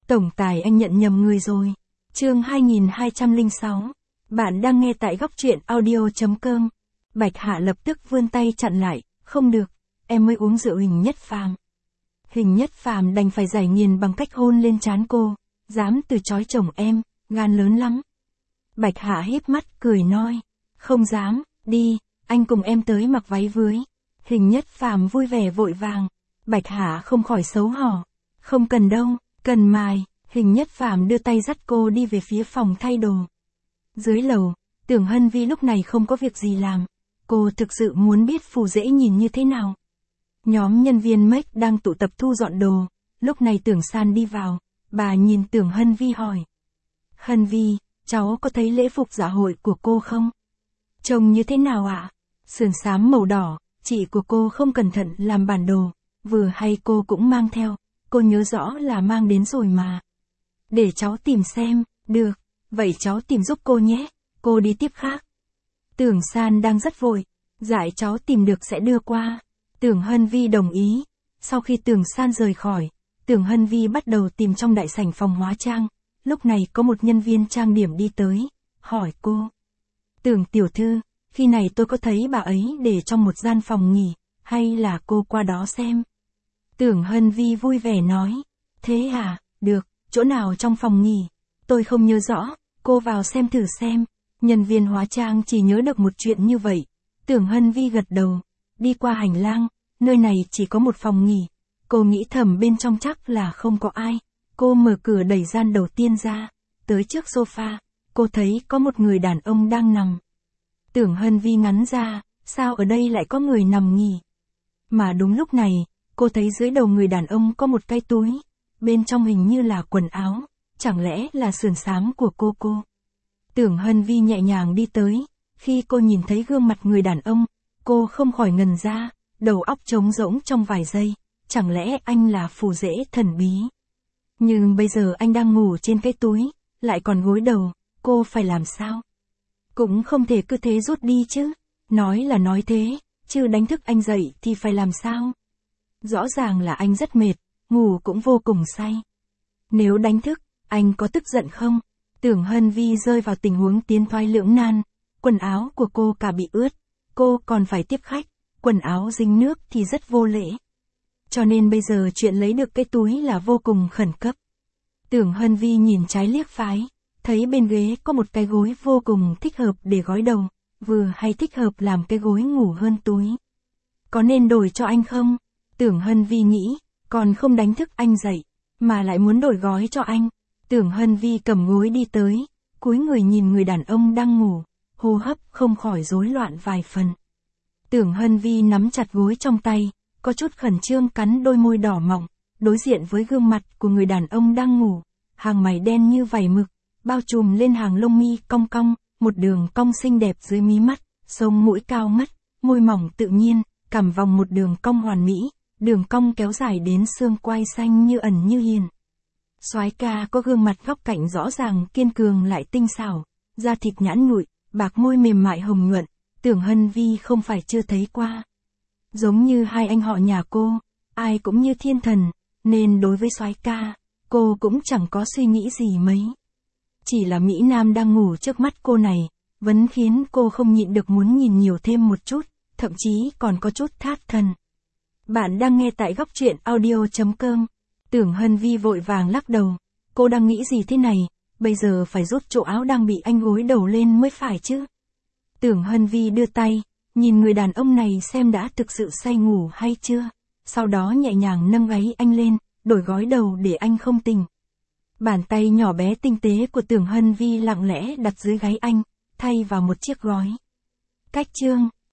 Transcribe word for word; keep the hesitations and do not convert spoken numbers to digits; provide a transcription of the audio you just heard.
Tổng tài anh nhận nhầm người rồi. Chương hai nghìn hai trăm lẻ sáu. Bạn đang nghe tại góc truyện audio.com. Bạch Hạ lập tức vươn tay chặn lại, không được, em mới uống rượu Hình Nhất Phàm. Hình Nhất Phàm đành phải giải nghiền bằng cách hôn lên trán cô, dám từ chối chồng em, gan lớn lắm. Bạch Hạ híp mắt cười nói, không dám, đi, anh cùng em tới mặc váy cưới. Hình Nhất Phàm vui vẻ vội vàng, Bạch Hạ không khỏi xấu hổ, không cần đâu, cần mài. Hình Nhất Phàm đưa tay dắt cô đi về phía phòng thay đồ. Dưới lầu, Tưởng Hân Vi lúc này không có việc gì làm, cô thực sự muốn biết Phù Dễ nhìn như thế nào. Nhóm nhân viên make đang tụ tập thu dọn đồ, lúc này Tưởng San đi vào, bà nhìn Tưởng Hân Vi hỏi. Hân Vi, cháu có thấy lễ phục dạ hội của cô không? Trông như thế nào ạ? Sườn xám màu đỏ, chị của cô không cẩn thận làm bản đồ, vừa hay cô cũng mang theo, cô nhớ rõ là mang đến rồi mà. Để cháu tìm xem, được, vậy cháu tìm giúp cô nhé, cô đi tiếp khác. Tưởng San đang rất vội, dạy cháu tìm được sẽ đưa qua. Tưởng Hân Vi đồng ý. Sau khi Tưởng San rời khỏi, Tưởng Hân Vi bắt đầu tìm trong đại sảnh phòng hóa trang. Lúc này có một nhân viên trang điểm đi tới, hỏi cô. Tưởng tiểu thư, khi này tôi có thấy bà ấy để trong một gian phòng nghỉ, hay là cô qua đó xem? Tưởng Hân Vi vui vẻ nói, thế à, được, chỗ nào trong phòng nghỉ? Tôi không nhớ rõ, cô vào xem thử xem. Nhân viên hóa trang chỉ nhớ được một chuyện như vậy. Tưởng Hân Vi gật đầu, đi qua hành lang, nơi này chỉ có một phòng nghỉ. Cô nghĩ thầm bên trong chắc là không có ai. Cô mở cửa đẩy gian đầu tiên ra, tới trước sofa, cô thấy có một người đàn ông đang nằm. Tưởng Hân Vi ngắn ra, sao ở đây lại có người nằm nghỉ? Mà đúng lúc này, cô thấy dưới đầu người đàn ông có một cái túi, bên trong hình như là quần áo, chẳng lẽ là sườn xám của cô cô? Tưởng Hân Vi nhẹ nhàng đi tới, khi cô nhìn thấy gương mặt người đàn ông, cô không khỏi ngần ra, đầu óc trống rỗng trong vài giây, chẳng lẽ anh là Phù Dễ thần bí? Nhưng bây giờ anh đang ngủ trên cái túi, lại còn gối đầu, cô phải làm sao? Cũng không thể cứ thế rút đi chứ, nói là nói thế, chứ đánh thức anh dậy thì phải làm sao? Rõ ràng là anh rất mệt, ngủ cũng vô cùng say. Nếu đánh thức, anh có tức giận không? Tưởng Hân Vi rơi vào tình huống tiến thoái lưỡng nan, quần áo của cô cả bị ướt, cô còn phải tiếp khách, quần áo dính nước thì rất vô lễ. Cho nên bây giờ chuyện lấy được cái túi là vô cùng khẩn cấp. Tưởng Hân Vi nhìn trái liếc phải, thấy bên ghế có một cái gối vô cùng thích hợp để gối đầu, vừa hay thích hợp làm cái gối ngủ hơn túi. Có nên đổi cho anh không? Tưởng Hân Vi nghĩ, còn không đánh thức anh dậy, mà lại muốn đổi gói cho anh. Tưởng Hân Vi cầm gối đi tới, cúi người nhìn người đàn ông đang ngủ, hô hấp không khỏi rối loạn vài phần. Tưởng Hân Vi nắm chặt gối trong tay, có chút khẩn trương cắn đôi môi đỏ mọng, đối diện với gương mặt của người đàn ông đang ngủ, hàng mày đen như vảy mực, bao trùm lên hàng lông mi cong cong, một đường cong xinh đẹp dưới mí mắt, sống mũi cao ngất, môi mỏng tự nhiên, cằm vòng một đường cong hoàn mỹ, đường cong kéo dài đến xương quai xanh như ẩn như hiện. Soái ca có gương mặt góc cạnh rõ ràng kiên cường lại tinh xảo, da thịt nhẵn nhụi, bạc môi mềm mại hồng nhuận, Tưởng Hân Vi không phải chưa thấy qua. Giống như hai anh họ nhà cô, ai cũng như thiên thần, nên đối với soái ca, cô cũng chẳng có suy nghĩ gì mấy. Chỉ là Mỹ Nam đang ngủ trước mắt cô này, vẫn khiến cô không nhịn được muốn nhìn nhiều thêm một chút, thậm chí còn có chút thát thần. Bạn đang nghe tại góc truyện audio.com. Tưởng Hân Vi vội vàng lắc đầu, cô đang nghĩ gì thế này, bây giờ phải rút chỗ áo đang bị anh gối đầu lên mới phải chứ. Tưởng Hân Vi đưa tay, nhìn người đàn ông này xem đã thực sự say ngủ hay chưa, sau đó nhẹ nhàng nâng gáy anh lên, đổi gói đầu để anh không tỉnh. Bàn tay nhỏ bé tinh tế của Tưởng Hân Vi lặng lẽ đặt dưới gáy anh, thay vào một chiếc gói. Cách chương